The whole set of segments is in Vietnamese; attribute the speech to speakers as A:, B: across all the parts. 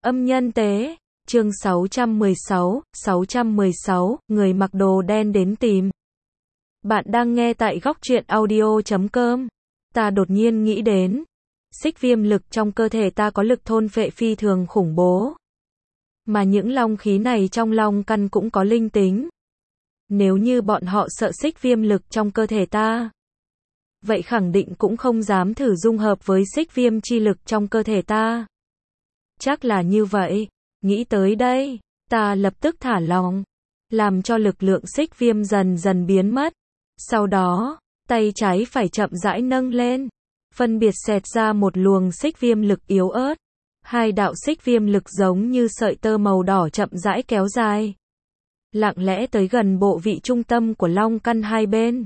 A: Âm nhân tế, chương 616, người mặc đồ đen đến tìm. Bạn đang nghe tại góc truyện audio.com. Ta đột nhiên nghĩ đến, xích viêm lực trong cơ thể ta có lực thôn phệ phi thường khủng bố. Mà những long khí này trong long căn cũng có linh tính. Nếu như bọn họ sợ xích viêm lực trong cơ thể ta, vậy khẳng định cũng không dám thử dung hợp với xích viêm chi lực trong cơ thể ta. Chắc là như vậy. Nghĩ tới đây, ta lập tức thả lỏng, làm cho lực lượng xích viêm dần dần biến mất. Sau đó, tay trái phải chậm rãi nâng lên, phân biệt xẹt ra một luồng xích viêm lực yếu ớt. Hai đạo xích viêm lực giống như sợi tơ màu đỏ chậm rãi kéo dài, lặng lẽ tới gần bộ vị trung tâm của long căn hai bên.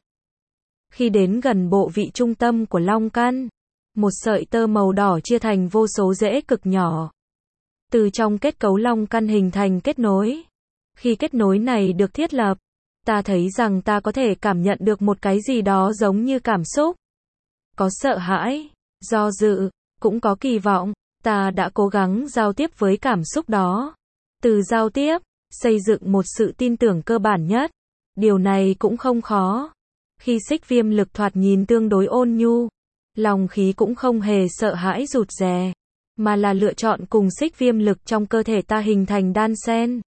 A: Khi đến gần bộ vị trung tâm của long căn, một sợi tơ màu đỏ chia thành vô số rễ cực nhỏ. Từ trong kết cấu long căn hình thành kết nối. Khi kết nối này được thiết lập, ta thấy rằng ta có thể cảm nhận được một cái gì đó giống như cảm xúc. Có sợ hãi, do dự, cũng có kỳ vọng. Ta đã cố gắng giao tiếp với cảm xúc đó. Từ giao tiếp, xây dựng một sự tin tưởng cơ bản nhất. Điều này cũng không khó. Khi xích viêm lực thoạt nhìn tương đối ôn nhu, lòng khí cũng không hề sợ hãi rụt rè, mà là lựa chọn cùng xích viêm lực trong cơ thể ta hình thành đan xen.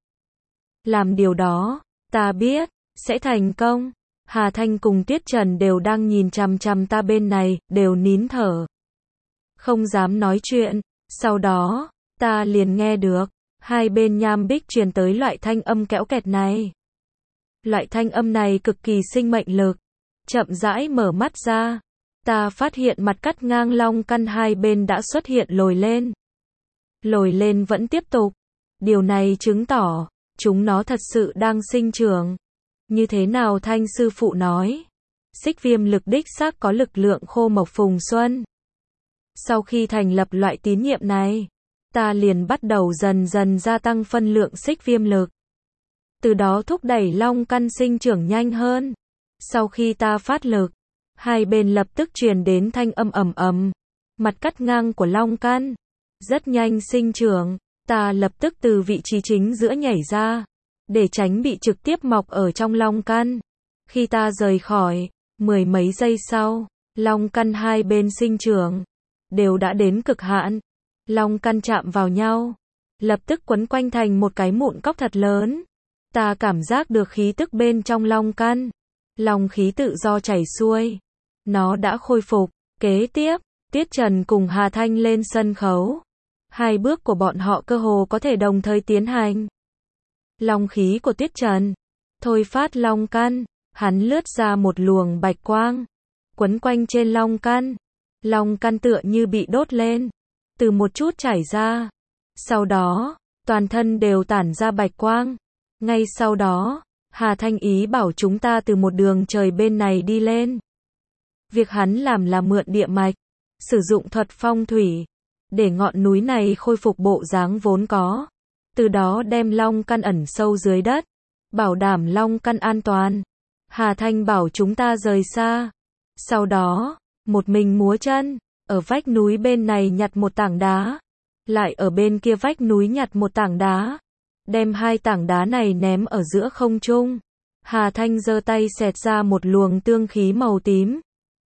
A: Làm điều đó, ta biết, sẽ thành công. Hà Thanh cùng Tuyết Trần đều đang nhìn chằm chằm ta bên này, đều nín thở, không dám nói chuyện. Sau đó, ta liền nghe được, hai bên nham bích truyền tới loại thanh âm kẽo kẹt này. Loại thanh âm này cực kỳ sinh mệnh lực. Chậm rãi mở mắt ra, ta phát hiện mặt cắt ngang long căn hai bên đã xuất hiện lồi lên. Lồi lên vẫn tiếp tục. Điều này chứng tỏ, chúng nó thật sự đang sinh trưởng. Như thế nào Thanh sư phụ nói, xích viêm lực đích xác có lực lượng khô mộc phùng xuân. Sau khi thành lập loại tín nhiệm này, ta liền bắt đầu dần dần gia tăng phân lượng xích viêm lực. Từ đó thúc đẩy long căn sinh trưởng nhanh hơn. Sau khi ta phát lực, hai bên lập tức truyền đến thanh âm ầm ầm. Mặt cắt ngang của long căn rất nhanh sinh trưởng. Ta lập tức từ vị trí chính giữa nhảy ra, để tránh bị trực tiếp mọc ở trong long căn. Khi ta rời khỏi, mười mấy giây sau, long căn hai bên sinh trưởng đều đã đến cực hạn. Long căn chạm vào nhau, lập tức quấn quanh thành một cái mụn cóc thật lớn. Ta cảm giác được khí tức bên trong long căn. Long khí tự do chảy xuôi. Nó đã khôi phục. Kế tiếp, Tiết Trần cùng Hà Thanh lên sân khấu. Hai bước của bọn họ cơ hồ có thể đồng thời tiến hành. Long khí của Tiết Trần thôi phát long căn, hắn lướt ra một luồng bạch quang, quấn quanh trên long căn. Long căn tựa như bị đốt lên, từ một chút chảy ra. Sau đó, toàn thân đều tản ra bạch quang. Ngay sau đó, Hà Thanh ý bảo chúng ta từ một đường trời bên này đi lên. Việc hắn làm là mượn địa mạch, sử dụng thuật phong thủy, để ngọn núi này khôi phục bộ dáng vốn có. Từ đó đem long căn ẩn sâu dưới đất, bảo đảm long căn an toàn. Hà Thanh bảo chúng ta rời xa. Sau đó, một mình múa chân, ở vách núi bên này nhặt một tảng đá, lại ở bên kia vách núi nhặt một tảng đá. Đem hai tảng đá này ném ở giữa không trung. Hà Thanh giơ tay xẹt ra một luồng tương khí màu tím.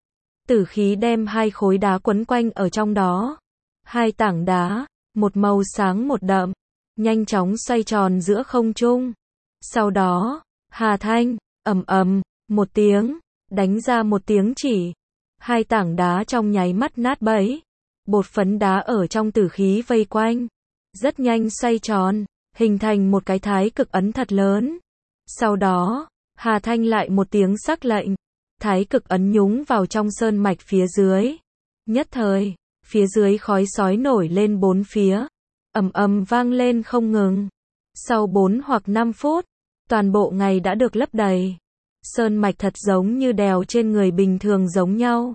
A: Tử khí đem hai khối đá quấn quanh ở trong đó. Hai tảng đá, một màu sáng một đậm, nhanh chóng xoay tròn giữa không trung. Sau đó, Hà Thanh, ầm ầm, một tiếng, đánh ra một tiếng chỉ. Hai tảng đá trong nháy mắt nát bấy. Bột phấn đá ở trong tử khí vây quanh, rất nhanh xoay tròn, hình thành một cái thái cực ấn thật lớn. Sau đó, Hà Thanh lại một tiếng sắc lệnh. Thái cực ấn nhúng vào trong sơn mạch phía dưới. Nhất thời, phía dưới khói sói nổi lên bốn phía. Ầm ầm vang lên không ngừng. Sau 4 hoặc 5 phút, toàn bộ ngày đã được lấp đầy. Sơn mạch thật giống như đèo trên người bình thường giống nhau.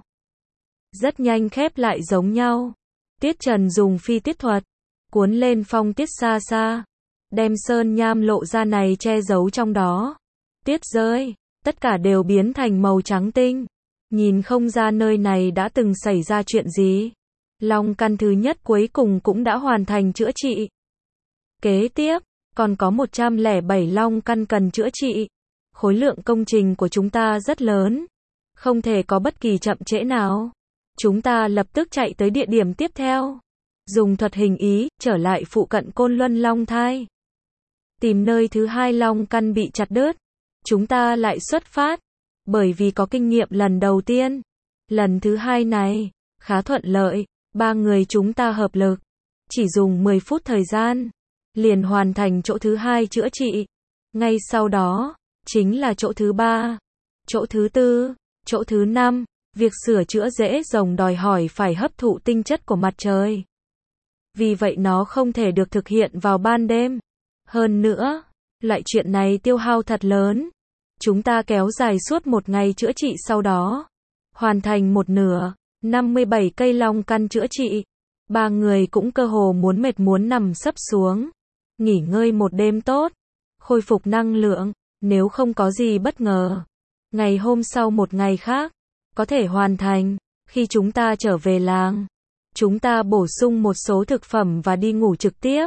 A: Rất nhanh khép lại giống nhau. Tiết Trần dùng phi tiết thuật, cuốn lên phong tiết xa xa, đem sơn nham lộ ra này che giấu trong đó. Tiết rơi, tất cả đều biến thành màu trắng tinh. Nhìn không ra nơi này đã từng xảy ra chuyện gì. Long căn thứ nhất cuối cùng cũng đã hoàn thành chữa trị. Kế tiếp, còn có 107 long căn cần chữa trị. Khối lượng công trình của chúng ta rất lớn. Không thể có bất kỳ chậm trễ nào. Chúng ta lập tức chạy tới địa điểm tiếp theo. Dùng thuật hình ý, trở lại phụ cận Côn Luân Long Thai. Tìm nơi thứ 2 long căn bị chặt đứt. Chúng ta lại xuất phát. Bởi vì có kinh nghiệm lần đầu tiên. Lần thứ 2 này, khá thuận lợi. 3 người chúng ta hợp lực. Chỉ dùng 10 phút thời gian. Liền hoàn thành chỗ thứ 2 chữa trị. Ngay sau đó, chính là chỗ thứ 3, chỗ thứ 4, chỗ thứ 5. Việc sửa chữa rễ rồng đòi hỏi phải hấp thụ tinh chất của mặt trời. Vì vậy nó không thể được thực hiện vào ban đêm. Hơn nữa, loại chuyện này tiêu hao thật lớn. Chúng ta kéo dài suốt một ngày chữa trị sau đó. Hoàn thành một nửa, 57 cây long căn chữa trị. 3 người cũng cơ hồ muốn nằm sấp xuống. Nghỉ ngơi một đêm tốt. Khôi phục năng lượng, nếu không có gì bất ngờ. Ngày hôm sau một ngày khác, có thể hoàn thành. Khi chúng ta trở về làng, chúng ta bổ sung một số thực phẩm và đi ngủ trực tiếp.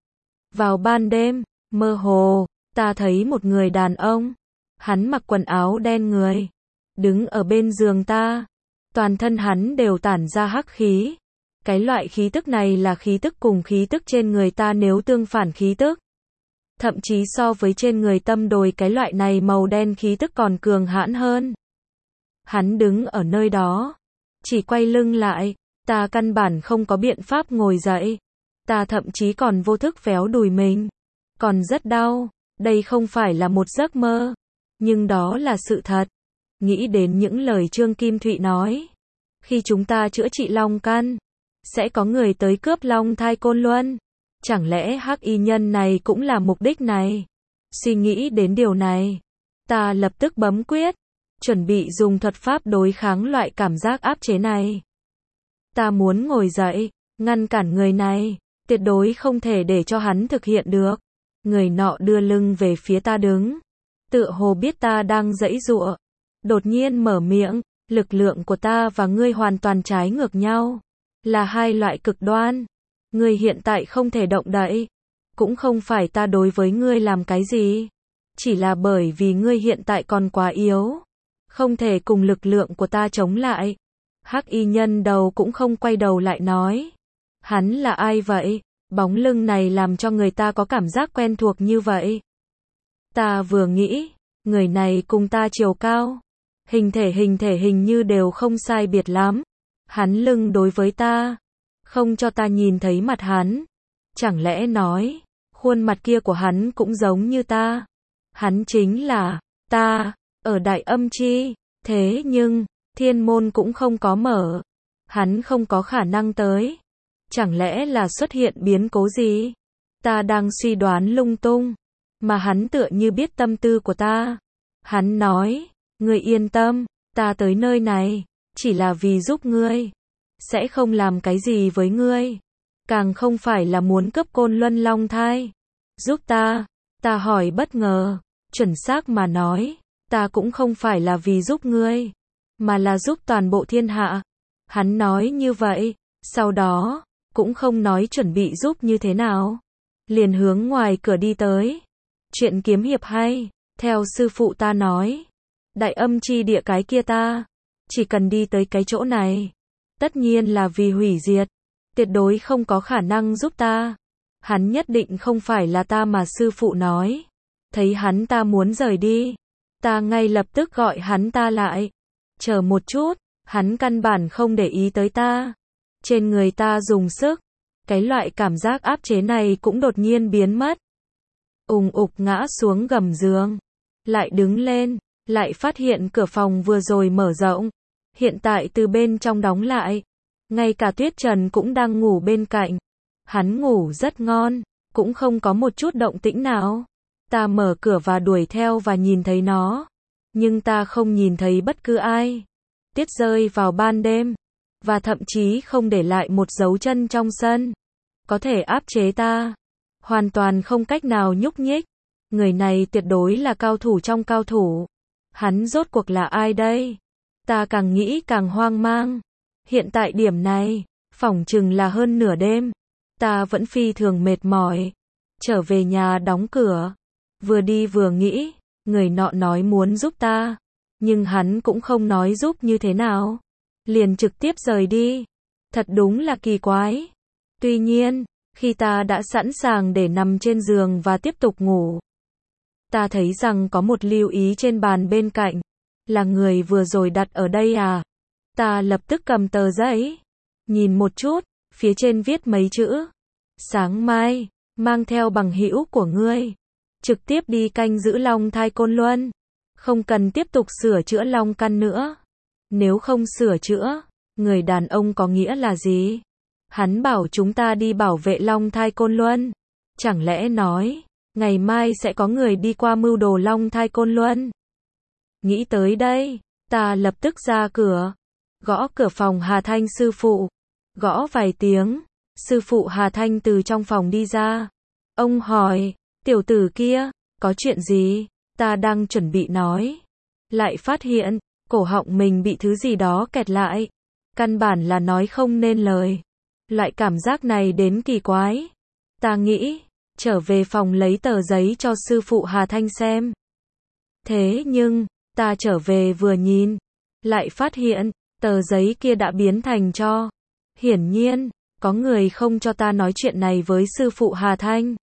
A: Vào ban đêm, mơ hồ, ta thấy một người đàn ông. Hắn mặc quần áo đen người. Đứng ở bên giường ta. Toàn thân hắn đều tản ra hắc khí. Cái loại khí tức này là khí tức cùng khí tức trên người ta nếu tương phản khí tức. Thậm chí so với trên người tâm đồi cái loại này màu đen khí tức còn cường hãn hơn. Hắn đứng ở nơi đó. Chỉ quay lưng lại. Ta căn bản không có biện pháp ngồi dậy. Ta thậm chí còn vô thức véo đùi mình. Còn rất đau. Đây không phải là một giấc mơ. Nhưng đó là sự thật. Nghĩ đến những lời Trương Kim Thụy nói. Khi chúng ta chữa trị long căn, sẽ có người tới cướp long thai Côn Luân. Chẳng lẽ hắc y nhân này cũng là mục đích này? Suy nghĩ đến điều này, ta lập tức bấm quyết, chuẩn bị dùng thuật pháp đối kháng loại cảm giác áp chế này. Ta muốn ngồi dậy, ngăn cản người này, tuyệt đối không thể để cho hắn thực hiện được. Người nọ đưa lưng về phía ta đứng, tựa hồ biết ta đang giãy giụa, đột nhiên mở miệng, lực lượng của ta và ngươi hoàn toàn trái ngược nhau, là hai loại cực đoan. Ngươi hiện tại không thể động đậy, cũng không phải ta đối với ngươi làm cái gì, chỉ là bởi vì ngươi hiện tại còn quá yếu, không thể cùng lực lượng của ta chống lại. Hắc y nhân đầu cũng không quay đầu lại nói, hắn là ai vậy? Bóng lưng này làm cho người ta có cảm giác quen thuộc như vậy. Ta vừa nghĩ, người này cùng ta chiều cao, hình thể hình như đều không sai biệt lắm. Hắn lưng đối với ta, không cho ta nhìn thấy mặt hắn. Chẳng lẽ nói, khuôn mặt kia của hắn cũng giống như ta? Hắn chính là ta, ở Đại Âm Chi. Thế nhưng, thiên môn cũng không có mở. Hắn không có khả năng tới. Chẳng lẽ là xuất hiện biến cố gì? Ta đang suy đoán lung tung. Mà hắn tựa như biết tâm tư của ta. Hắn nói, ngươi yên tâm, ta tới nơi này, chỉ là vì giúp ngươi. Sẽ không làm cái gì với ngươi. Càng không phải là muốn cướp Côn Luân Long Thai. Giúp ta hỏi bất ngờ. Chuẩn xác mà nói, ta cũng không phải là vì giúp ngươi, mà là giúp toàn bộ thiên hạ. Hắn nói như vậy, sau đó, cũng không nói chuẩn bị giúp như thế nào. Liền hướng ngoài cửa đi tới. Chuyện kiếm hiệp hay, theo sư phụ ta nói. Đại Âm Chi địa cái kia ta, chỉ cần đi tới cái chỗ này, tất nhiên là vì hủy diệt. Tuyệt đối không có khả năng giúp ta. Hắn nhất định không phải là ta mà sư phụ nói. Thấy hắn ta muốn rời đi, ta ngay lập tức gọi hắn ta lại. Chờ một chút, hắn căn bản không để ý tới ta. Trên người ta dùng sức, cái loại cảm giác áp chế này cũng đột nhiên biến mất. Ùng ục ngã xuống gầm giường, lại đứng lên, lại phát hiện cửa phòng vừa rồi mở rộng, hiện tại từ bên trong đóng lại. Ngay cả Tuyết Trần cũng đang ngủ bên cạnh. Hắn ngủ rất ngon, cũng không có một chút động tĩnh nào. Ta mở cửa và đuổi theo và nhìn thấy nó. Nhưng ta không nhìn thấy bất cứ ai. Tuyết rơi vào ban đêm. Và thậm chí không để lại một dấu chân trong sân. Có thể áp chế ta. Hoàn toàn không cách nào nhúc nhích. Người này tuyệt đối là cao thủ trong cao thủ. Hắn rốt cuộc là ai đây? Ta càng nghĩ càng hoang mang. Hiện tại điểm này, phỏng chừng là hơn nửa đêm. Ta vẫn phi thường mệt mỏi. trở về nhà đóng cửa. Vừa đi vừa nghĩ, người nọ nói muốn giúp ta, nhưng hắn cũng không nói giúp như thế nào. Liền trực tiếp rời đi. Thật đúng là kỳ quái. Tuy nhiên, khi ta đã sẵn sàng để nằm trên giường và tiếp tục ngủ, ta thấy rằng có một lưu ý trên bàn bên cạnh. Là người vừa rồi đặt ở đây à? Ta lập tức cầm tờ giấy, nhìn một chút, phía trên viết mấy chữ. Sáng mai, mang theo bằng hữu của ngươi, trực tiếp đi canh giữ Long Thai Côn Luân. Không cần tiếp tục sửa chữa Long Căn nữa. Nếu không sửa chữa, người đàn ông có nghĩa là gì? Hắn bảo chúng ta đi bảo vệ Long Thai Côn Luân. Chẳng lẽ nói, ngày mai sẽ có người đi qua mưu đồ Long Thai Côn Luân? Nghĩ tới đây, ta lập tức ra cửa, gõ cửa phòng Hà Thanh sư phụ. Gõ vài tiếng, sư phụ Hà Thanh từ trong phòng đi ra. Ông hỏi, tiểu tử kia, có chuyện gì? Ta đang chuẩn bị nói, lại phát hiện, cổ họng mình bị thứ gì đó kẹt lại. Căn bản là nói không nên lời. Loại cảm giác này đến kỳ quái. Ta nghĩ, trở về phòng lấy tờ giấy cho sư phụ Hà Thanh xem. Thế nhưng, ta trở về vừa nhìn, lại phát hiện, tờ giấy kia đã biến thành tro. Hiển nhiên, có người không cho ta nói chuyện này với sư phụ Hà Thanh.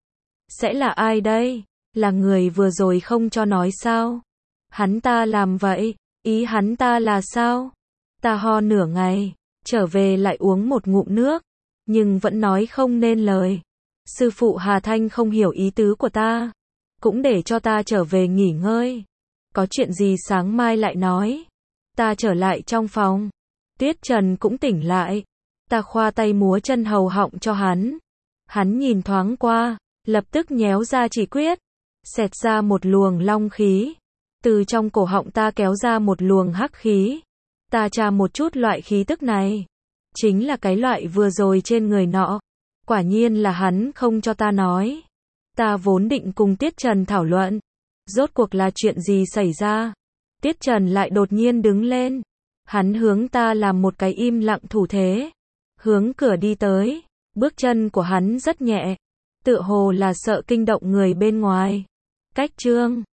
A: Sẽ là ai đây? Là người vừa rồi không cho nói sao? Hắn ta làm vậy, ý hắn ta là sao? Ta ho nửa ngày, trở về lại uống một ngụm nước, nhưng vẫn nói không nên lời. Sư phụ Hà Thanh không hiểu ý tứ của ta, cũng để cho ta trở về nghỉ ngơi. Có chuyện gì sáng mai lại nói. Ta trở lại trong phòng. Tiết Trần cũng tỉnh lại. Ta khoa tay múa chân hầu họng cho hắn. Hắn nhìn thoáng qua, lập tức nhéo ra chỉ quyết, xẹt ra một luồng long khí. Từ trong cổ họng ta kéo ra một luồng hắc khí. Ta tra một chút loại khí tức này. Chính là cái loại vừa rồi trên người nọ. Quả nhiên là hắn không cho ta nói. Ta vốn định cùng Tiết Trần thảo luận. Rốt cuộc là chuyện gì xảy ra? Tiết Trần lại đột nhiên đứng lên. Hắn hướng ta làm một cái im lặng thủ thế. Hướng cửa đi tới. Bước chân của hắn rất nhẹ. Tựa hồ là sợ kinh động người bên ngoài. Cách chương